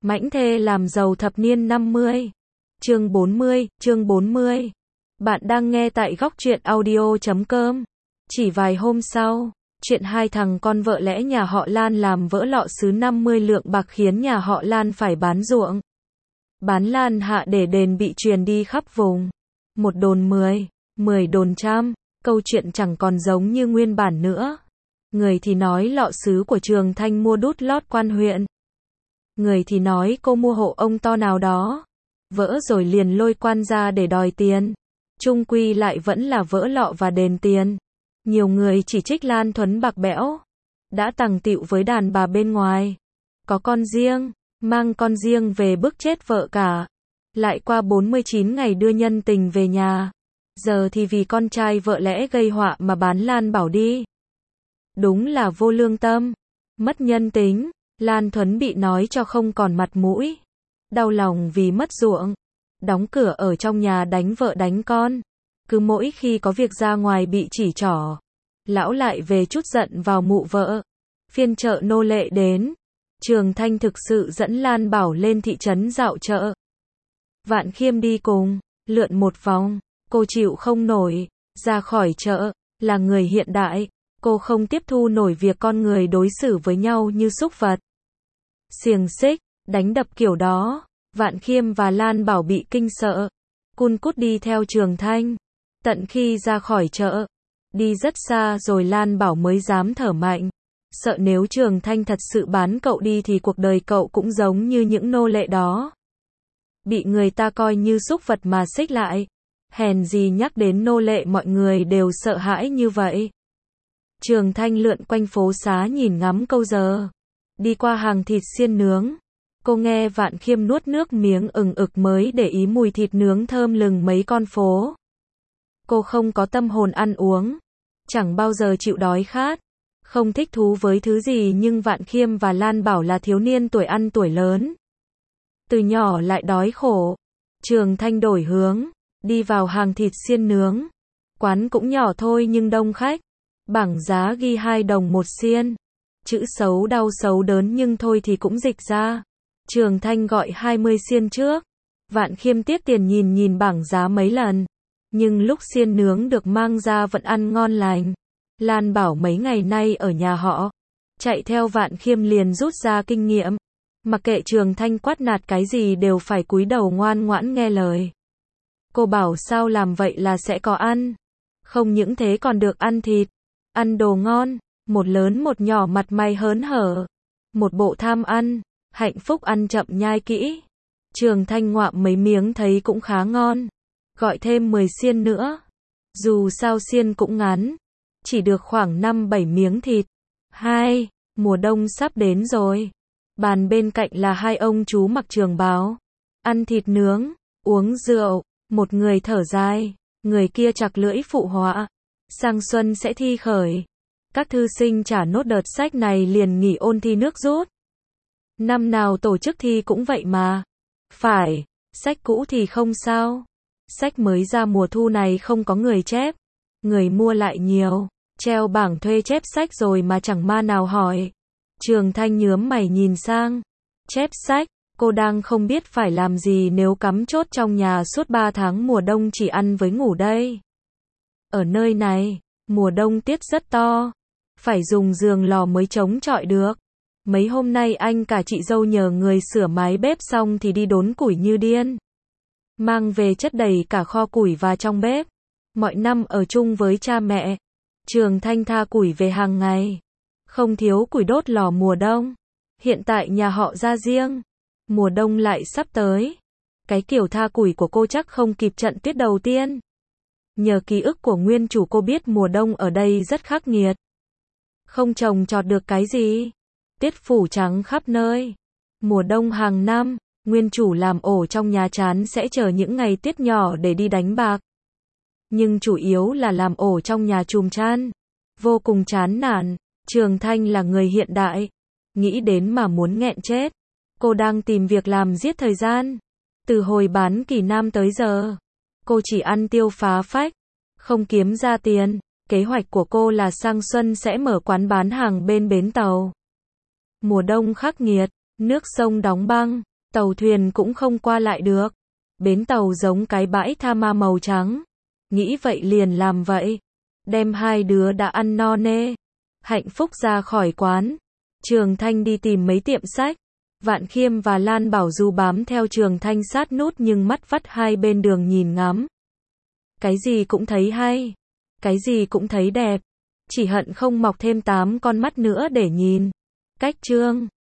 Mãnh thê làm giàu thập niên 50. Chương 40. Bạn đang nghe tại góc truyện audio.com. Chỉ vài hôm sau, chuyện hai thằng con vợ lẽ nhà họ Lan làm vỡ lọ sứ 50 lượng bạc khiến nhà họ Lan phải bán ruộng. Bán lan hạ để đền bị truyền đi khắp vùng. Một đồn 10, 10 đồn trăm, câu chuyện chẳng còn giống như nguyên bản nữa. Người thì nói lọ sứ của Trường Thanh mua đút lót quan huyện. Người thì nói cô mua hộ ông to nào đó. Vỡ rồi liền lôi quan ra để đòi tiền. Chung quy lại vẫn là vỡ lọ và đền tiền. Nhiều người chỉ trích Lan Thuấn bạc bẽo. Đã tằng tịu với đàn bà bên ngoài. Có con riêng, mang con riêng về bức chết vợ cả. Lại qua 49 ngày đưa nhân tình về nhà. Giờ thì vì con trai vợ lẽ gây họa mà bán Lan Bảo đi. Đúng là vô lương tâm, mất nhân tính. Lan Thuấn bị nói cho không còn mặt mũi. Đau lòng vì mất ruộng. Đóng cửa ở trong nhà đánh vợ đánh con. Cứ mỗi khi có việc ra ngoài bị chỉ trỏ. Lão lại về chút giận vào mụ vợ. Phiên chợ nô lệ đến. Trường Thanh thực sự dẫn Lan Bảo lên thị trấn dạo chợ. Vạn Khiêm đi cùng, lượn một vòng. Cô chịu không nổi, ra khỏi chợ, là người hiện đại. Cô không tiếp thu nổi việc con người đối xử với nhau như súc vật. Xiềng xích, đánh đập kiểu đó. Vạn Khiêm và Lan Bảo bị kinh sợ. Cun cút đi theo Trường Thanh. Tận khi ra khỏi chợ. Đi rất xa rồi Lan Bảo mới dám thở mạnh. Sợ nếu Trường Thanh thật sự bán cậu đi thì cuộc đời cậu cũng giống như những nô lệ đó. Bị người ta coi như súc vật mà xích lại. Hèn gì nhắc đến nô lệ mọi người đều sợ hãi như vậy. Trường Thanh lượn quanh phố xá nhìn ngắm câu giờ. Đi qua hàng thịt xiên nướng. Cô nghe Vạn Khiêm nuốt nước miếng ừng ực mới để ý mùi thịt nướng thơm lừng mấy con phố. Cô không có tâm hồn ăn uống. Chẳng bao giờ chịu đói khát. Không thích thú với thứ gì nhưng Vạn Khiêm và Lan Bảo là thiếu niên tuổi ăn tuổi lớn. Từ nhỏ lại đói khổ. Trường Thanh đổi hướng. Đi vào hàng thịt xiên nướng. Quán cũng nhỏ thôi nhưng đông khách. Bảng giá ghi 2 đồng một xiên. Chữ xấu đau xấu đớn nhưng thôi thì cũng dịch ra. Trường Thanh gọi 20 xiên trước. Vạn Khiêm tiếc tiền nhìn bảng giá mấy lần. Nhưng lúc xiên nướng được mang ra vẫn ăn ngon lành. Lan Bảo mấy ngày nay ở nhà họ. Chạy theo Vạn Khiêm liền rút ra kinh nghiệm. Mặc kệ Trường Thanh quát nạt cái gì đều phải cúi đầu ngoan ngoãn nghe lời. Cô bảo sao làm vậy là sẽ có ăn. Không những thế còn được ăn thịt. Ăn đồ ngon. Một lớn một nhỏ mặt mày hớn hở. Một bộ tham ăn. Hạnh phúc ăn chậm nhai kỹ. Trường Thanh ngoạm mấy miếng thấy cũng khá ngon. Gọi thêm 10 xiên nữa. Dù sao xiên cũng ngắn. Chỉ được khoảng 5-7 miếng thịt. Mùa đông sắp đến rồi. Bàn bên cạnh là hai ông chú mặc trường bào. Ăn thịt nướng, uống rượu. Một người thở dài, người kia chặt lưỡi phụ họa. Sang xuân sẽ thi khởi. Các thư sinh trả nốt đợt sách này liền nghỉ ôn thi nước rút. Năm nào tổ chức thi cũng vậy mà. Phải, sách cũ thì không sao. Sách mới ra mùa thu này không có người chép. Người mua lại nhiều. Treo bảng thuê chép sách rồi mà chẳng ma nào hỏi. Trường Thanh nhướng mày nhìn sang. Chép sách, cô đang không biết phải làm gì nếu cắm chốt trong nhà suốt 3 tháng mùa đông chỉ ăn với ngủ đây. Ở nơi này, mùa đông tiết rất to. Phải dùng giường lò mới chống chọi được. Mấy hôm nay anh cả chị dâu nhờ người sửa mái bếp xong thì đi đốn củi như điên. Mang về chất đầy cả kho củi và trong bếp. Mọi năm ở chung với cha mẹ. Trường Thanh tha củi về hàng ngày. Không thiếu củi đốt lò mùa đông. Hiện tại nhà họ ra riêng. Mùa đông lại sắp tới. Cái kiểu tha củi của cô chắc không kịp trận tuyết đầu tiên. Nhờ ký ức của nguyên chủ cô biết mùa đông ở đây rất khắc nghiệt. Không trồng trọt được cái gì. Tuyết phủ trắng khắp nơi. Mùa đông hàng năm, nguyên chủ làm ổ trong nhà chán sẽ chờ những ngày tuyết nhỏ để đi đánh bạc. Nhưng chủ yếu là làm ổ trong nhà chùm chăn. Vô cùng chán nản. Trường Thanh là người hiện đại. Nghĩ đến mà muốn nghẹn chết. Cô đang tìm việc làm giết thời gian. Từ hồi bán Kỳ Nam tới giờ. Cô chỉ ăn tiêu phá phách. Không kiếm ra tiền. Kế hoạch của cô là sang xuân sẽ mở quán bán hàng bên bến tàu. Mùa đông khắc nghiệt. Nước sông đóng băng. Tàu thuyền cũng không qua lại được. Bến tàu giống cái bãi tha ma màu trắng. Nghĩ vậy liền làm vậy. Đem hai đứa đã ăn no nê. Hạnh phúc ra khỏi quán. Trường Thanh đi tìm mấy tiệm sách. Vạn Khiêm và Lan Bảo Du bám theo Trường Thanh sát nút nhưng mắt vắt hai bên đường nhìn ngắm. Cái gì cũng thấy hay. Cái gì cũng thấy đẹp. Chỉ hận không mọc thêm 8 con mắt nữa để nhìn. Cách chương